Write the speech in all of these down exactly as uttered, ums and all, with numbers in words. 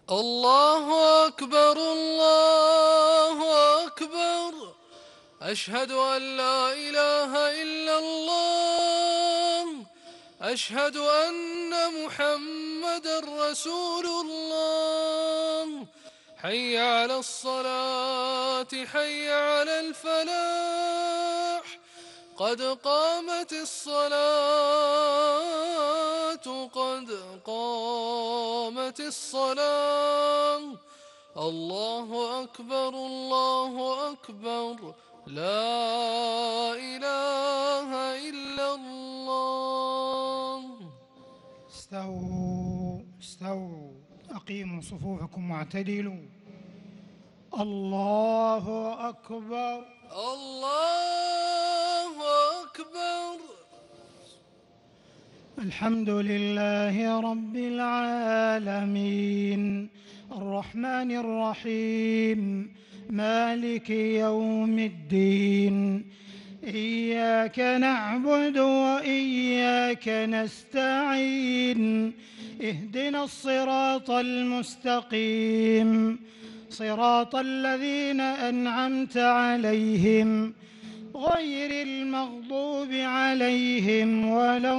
الله أكبر الله أكبر. أشهد أن لا إله إلا الله. أشهد أن محمدًا رسول الله. حي على الصلاة حي على الفلاح. قد قامت الصلاة قد قامت الصلاة. الله أكبر الله أكبر. لا إله إلا الله. استووا استووا أقيموا صفوفكم واعتدلوا. الله أكبر الله أكبر. الحمد لله رب العالمين الرحمن الرحيم مالك يوم الدين. إياك نعبد وإياك نستعين. اهدنا الصراط المستقيم صراط الذين أنعمت عليهم غير المغضوب عليهم ولا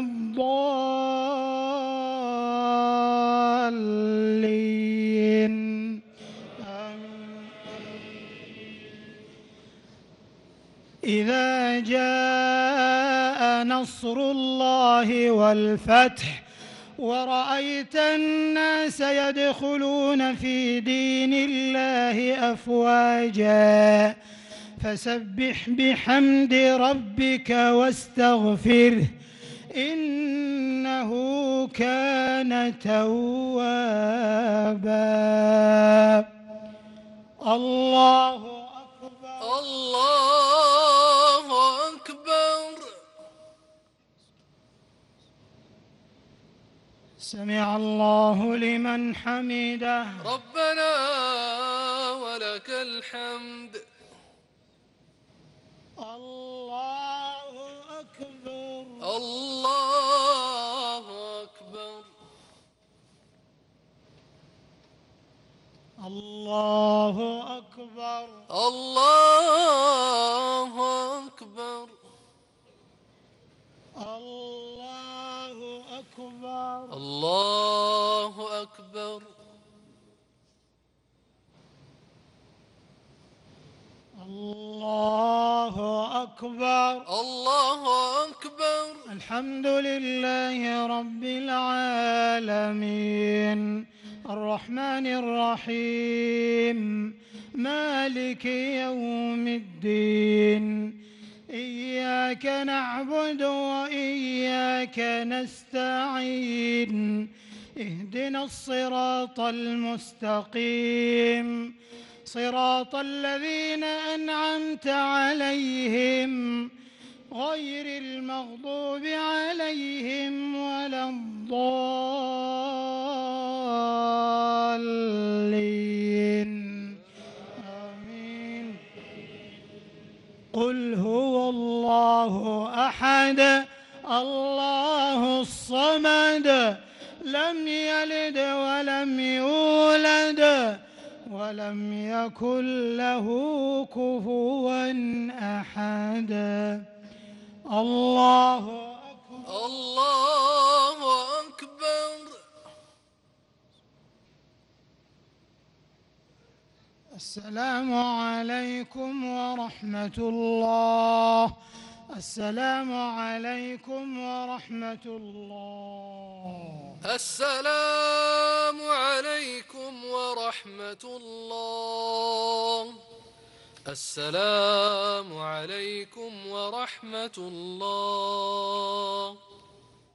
الضالين. آمين. إذا جاء نصر الله والفتح ورأيت الناس يدخلون في دين الله أفواجا فسبح بحمد ربك واستغفره إنه كان توابا. الله أكبر الله أكبر. سمع الله لمن حمده. ربنا ولك الحمد. الله أكبر الله أكبر. الله أكبر الله أكبر. الله أكبر الله أكبر. الله أكبر الله أكبر. الحمد لله رب العالمين الرحمن الرحيم مالك يوم الدين. إياك نعبد وإياك نستعين. اهدنا الصراط المستقيم صراط الذين أنعمت عليهم غير المغضوب عليهم ولا الضالين. آمين. قل هو الله أحد الله الصمد لم يلد ولم يولد ولم يكن له كفوا أحد. الله أكبر الله أكبر. السلام عليكم ورحمة الله. السلام عليكم ورحمة الله. السلام عليكم ورحمة الله. السلام عليكم ورحمة الله.